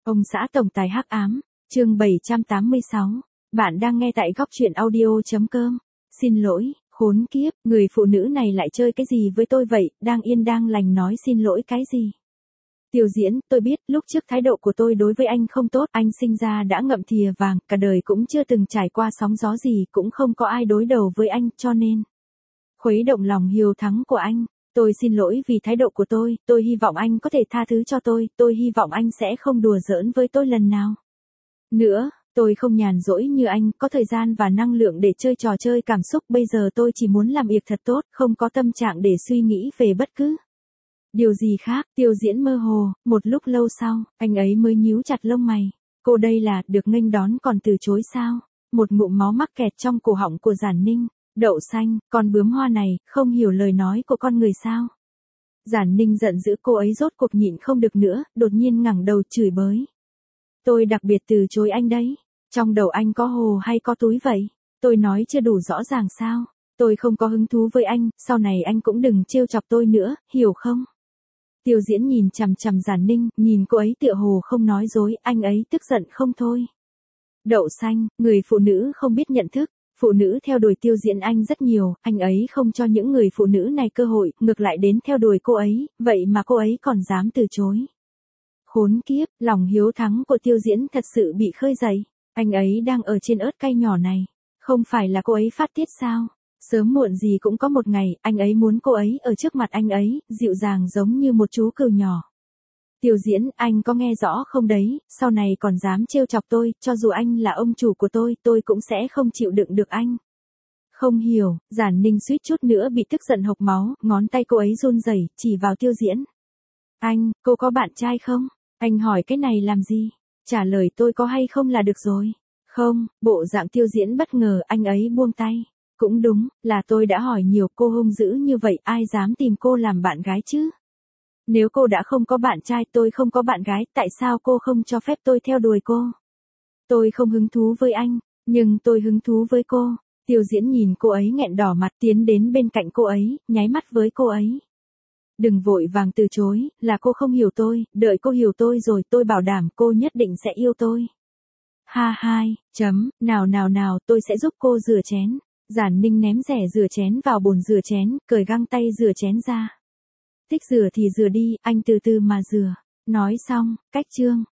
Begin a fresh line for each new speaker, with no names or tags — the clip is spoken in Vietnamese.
Ông xã tổng tài hắc ám, chương 786. Bạn đang nghe tại góc truyện audio.com. Xin lỗi, khốn kiếp, người phụ nữ này lại chơi cái gì với tôi vậy, đang yên đang lành nói xin lỗi cái gì. Tiêu Diễn, tôi biết, lúc trước thái độ của tôi đối với anh không tốt, anh sinh ra đã ngậm thìa vàng, cả đời cũng chưa từng trải qua sóng gió gì, cũng không có ai đối đầu với anh, cho nên khuấy động lòng hiếu thắng của anh. Tôi xin lỗi vì thái độ của tôi hy vọng anh có thể tha thứ cho tôi hy vọng anh sẽ không đùa giỡn với tôi lần nào nữa. Tôi không nhàn rỗi như anh, có thời gian và năng lượng để chơi trò chơi cảm xúc, bây giờ tôi chỉ muốn làm việc thật tốt, không có tâm trạng để suy nghĩ về bất cứ điều gì khác. Tiêu Diễn mơ hồ, một lúc lâu sau, anh ấy mới nhíu chặt lông mày. Cô đây là, được nghênh đón còn từ chối sao? Một ngụm máu mắc kẹt trong cổ họng của Giản Ninh. Đậu xanh, con bướm hoa này, không hiểu lời nói của con người sao? Giản Ninh giận dữ, cô ấy rốt cuộc nhịn không được nữa, đột nhiên ngẩng đầu chửi bới. Tôi đặc biệt từ chối anh đấy. Trong đầu anh có hồ hay có túi vậy? Tôi nói chưa đủ rõ ràng sao? Tôi không có hứng thú với anh, sau này anh cũng đừng trêu chọc tôi nữa, hiểu không? Tiêu Diễn nhìn chằm chằm Giản Ninh, nhìn cô ấy tựa hồ không nói dối, anh ấy tức giận không thôi. Đậu xanh, người phụ nữ không biết nhận thức. Phụ nữ theo đuổi Tiêu Diễn anh rất nhiều, anh ấy không cho những người phụ nữ này cơ hội, ngược lại đến theo đuổi cô ấy, vậy mà cô ấy còn dám từ chối. Khốn kiếp, lòng hiếu thắng của Tiêu Diễn thật sự bị khơi dậy. Anh ấy đang ở trên ớt cay nhỏ này. Không phải là cô ấy phát tiết sao? Sớm muộn gì cũng có một ngày, anh ấy muốn cô ấy ở trước mặt anh ấy, dịu dàng giống như một chú cừu nhỏ. Tiêu Diễn, anh có nghe rõ không đấy, sau này còn dám trêu chọc tôi, cho dù anh là ông chủ của tôi cũng sẽ không chịu đựng được anh. Không hiểu, Giản Ninh suýt chút nữa bị tức giận hộc máu, ngón tay cô ấy run rẩy, chỉ vào Tiêu Diễn. Anh, cô có bạn trai không? Anh hỏi cái này làm gì? Trả lời tôi có hay không là được rồi. Không, bộ dạng Tiêu Diễn bất ngờ, anh ấy buông tay. Cũng đúng, là tôi đã hỏi nhiều, cô hung dữ như vậy, ai dám tìm cô làm bạn gái chứ? Nếu cô đã không có bạn trai, tôi không có bạn gái, tại sao cô không cho phép tôi theo đuổi cô? Tôi không hứng thú với anh, nhưng tôi hứng thú với cô. Tiêu Diễn nhìn cô ấy nghẹn đỏ mặt, tiến đến bên cạnh cô ấy, nháy mắt với cô ấy. Đừng vội vàng từ chối, là cô không hiểu tôi, đợi cô hiểu tôi rồi tôi bảo đảm cô nhất định sẽ yêu tôi. Ha hai, nào, tôi sẽ giúp cô rửa chén. Giản Ninh ném rẻ rửa chén vào bồn rửa chén, cởi găng tay rửa chén ra. Thích rửa thì rửa đi, anh từ từ mà rửa. Nói xong, cách chương.